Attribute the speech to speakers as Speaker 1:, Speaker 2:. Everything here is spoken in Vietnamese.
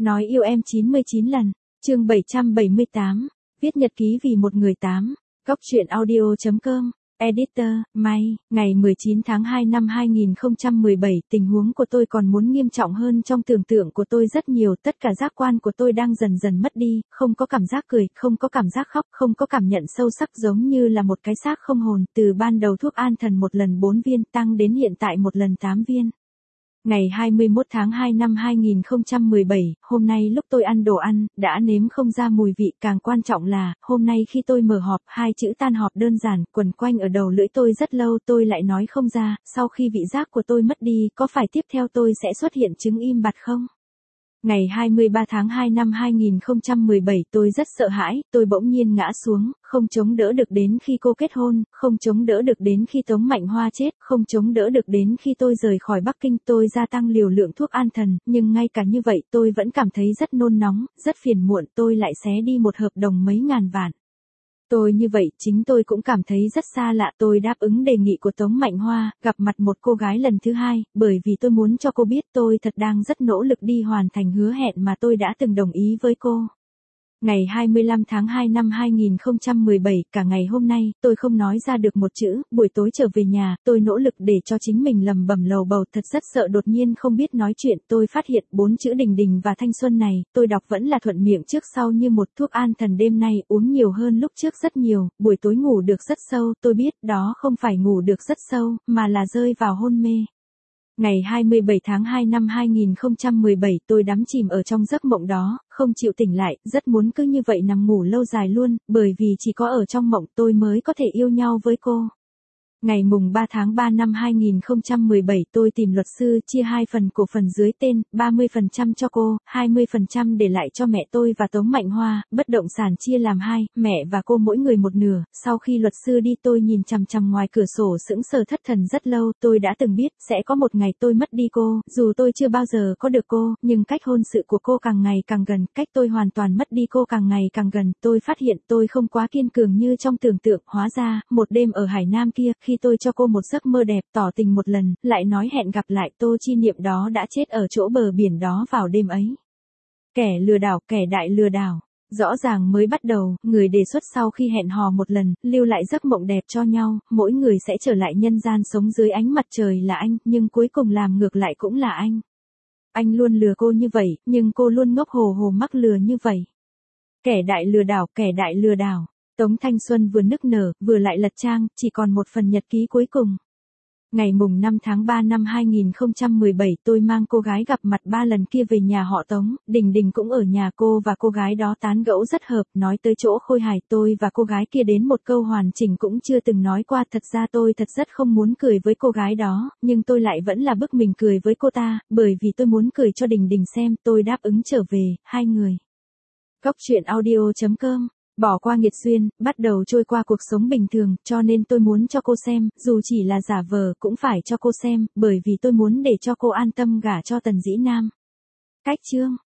Speaker 1: Nói yêu em 99 lần. Chương 778. Viết nhật ký vì một người 8. Góc truyện audio.com. Editor, May, ngày 19 tháng 2 năm 2017, tình huống của tôi còn muốn nghiêm trọng hơn trong tưởng tượng của tôi rất nhiều, tất cả giác quan của tôi đang dần dần mất đi, không có cảm giác cười, không có cảm giác khóc, không có cảm nhận sâu sắc giống như là một cái xác không hồn, từ ban đầu thuốc an thần một lần 4 viên tăng đến hiện tại một lần 8 viên. Ngày 21 tháng 2 năm 2017, hôm nay lúc tôi ăn đồ ăn, đã nếm không ra mùi vị, càng quan trọng là, hôm nay khi tôi mở họp, hai chữ tan họp đơn giản, quẩn quanh ở đầu lưỡi tôi rất lâu, tôi lại nói không ra, sau khi vị giác của tôi mất đi, có phải tiếp theo tôi sẽ xuất hiện chứng im bặt không? Ngày 23 tháng 2 năm 2017 tôi rất sợ hãi, tôi bỗng nhiên ngã xuống, không chống đỡ được đến khi cô kết hôn, không chống đỡ được đến khi Tống Mạnh Hoa chết, không chống đỡ được đến khi tôi rời khỏi Bắc Kinh, tôi gia tăng liều lượng thuốc an thần, nhưng ngay cả như vậy tôi vẫn cảm thấy rất nôn nóng, rất phiền muộn, tôi lại xé đi một hợp đồng mấy ngàn vạn. Tôi như vậy, chính tôi cũng cảm thấy rất xa lạ, tôi đáp ứng đề nghị của Tống Mạnh Hoa, gặp mặt một cô gái lần thứ hai, bởi vì tôi muốn cho cô biết tôi thật đang rất nỗ lực đi hoàn thành hứa hẹn mà tôi đã từng đồng ý với cô. Ngày 25 tháng 2 năm 2017, cả ngày hôm nay, tôi không nói ra được một chữ, buổi tối trở về nhà, tôi nỗ lực để cho chính mình lẩm bẩm lầu bầu, thật rất sợ đột nhiên không biết nói chuyện, tôi phát hiện 4 chữ Đình Đình và thanh xuân này, tôi đọc vẫn là thuận miệng trước sau như một thuốc an thần đêm nay, uống nhiều hơn lúc trước rất nhiều, buổi tối ngủ được rất sâu, tôi biết đó không phải ngủ được rất sâu, mà là rơi vào hôn mê. Ngày 27 tháng 2 năm 2017 tôi đắm chìm ở trong giấc mộng đó, không chịu tỉnh lại, rất muốn cứ như vậy nằm ngủ lâu dài luôn, bởi vì chỉ có ở trong mộng tôi mới có thể yêu nhau với cô. Ngày mùng 3 tháng 3 năm 2017 tôi tìm luật sư chia 2 phần cổ phần dưới tên, 30% cho cô, 20% để lại cho mẹ tôi và Tống Mạnh Hoa, bất động sản chia làm 2, mẹ và cô mỗi người một nửa, sau khi luật sư đi tôi nhìn chằm chằm ngoài cửa sổ sững sờ thất thần rất lâu, tôi đã từng biết sẽ có một ngày tôi mất đi cô, dù tôi chưa bao giờ có được cô, nhưng cách hôn sự của cô càng ngày càng gần, cách tôi hoàn toàn mất đi cô càng ngày càng gần, tôi phát hiện tôi không quá kiên cường như trong tưởng tượng, hóa ra, một đêm ở Hải Nam kia, khi tôi cho cô một giấc mơ đẹp, tỏ tình một lần, lại nói hẹn gặp lại, Tô Chi Niệm đó đã chết ở chỗ bờ biển đó vào đêm ấy. Kẻ lừa đảo, kẻ đại lừa đảo. Rõ ràng mới bắt đầu, người đề xuất sau khi hẹn hò một lần, lưu lại giấc mộng đẹp cho nhau, mỗi người sẽ trở lại nhân gian sống dưới ánh mặt trời là anh, nhưng cuối cùng làm ngược lại cũng là anh. Anh luôn lừa cô như vậy, nhưng cô luôn ngốc hồ hồ mắc lừa như vậy. Kẻ đại lừa đảo, kẻ đại lừa đảo. Tống Thanh Xuân vừa nức nở, vừa lại lật trang, chỉ còn một phần nhật ký cuối cùng. Ngày mùng 5 tháng 3 năm 2017 tôi mang cô gái gặp mặt 3 lần kia về nhà họ Tống, Đình Đình cũng ở nhà cô và cô gái đó tán gẫu rất hợp, nói tới chỗ khôi hài tôi và cô gái kia đến một câu hoàn chỉnh cũng chưa từng nói qua, thật ra tôi thật rất không muốn cười với cô gái đó, nhưng tôi lại vẫn là bức mình cười với cô ta, bởi vì tôi muốn cười cho Đình Đình xem, tôi đáp ứng trở về, 2 người. Góc truyện audio.com. Bỏ qua nghiệt duyên, bắt đầu trôi qua cuộc sống bình thường, cho nên tôi muốn cho cô xem, dù chỉ là giả vờ cũng phải cho cô xem, bởi vì tôi muốn để cho cô an tâm gả cho Tần Dĩ Nam. Cách chương.